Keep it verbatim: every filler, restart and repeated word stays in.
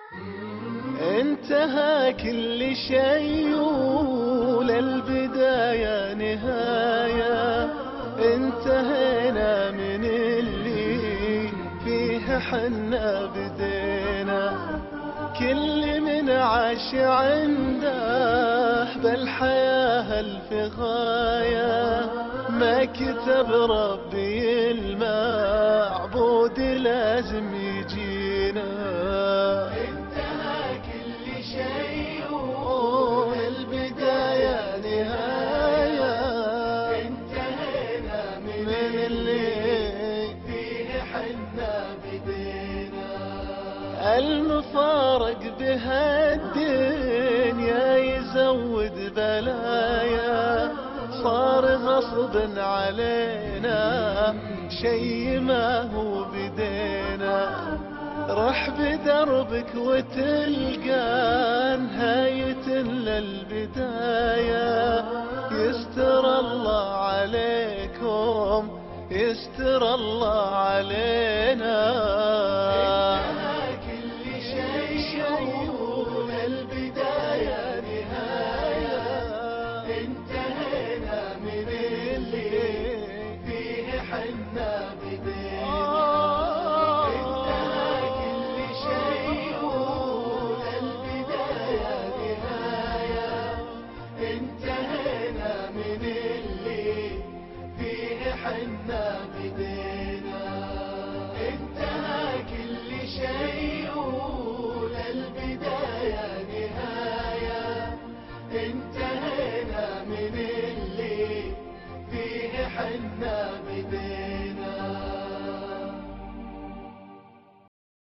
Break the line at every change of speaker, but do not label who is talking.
انتهى كل شيء وللبداية نهاية، انتهينا من اللي فيها حنا بدينا. كل من عاش عنده بالحياة الف غاية، ما كتب ربي المعبود لازم يجينا. انتهى كل شيء والبداية نهاية، انتهينا من اللي فيه حنا بدينا. المفارق بهالدنيا يزود بلايا، صار غصب علينا شي ما هو بدينا. رح بدربك وتلقى نهاية للبداية، يستر الله عليكم يستر الله علينا.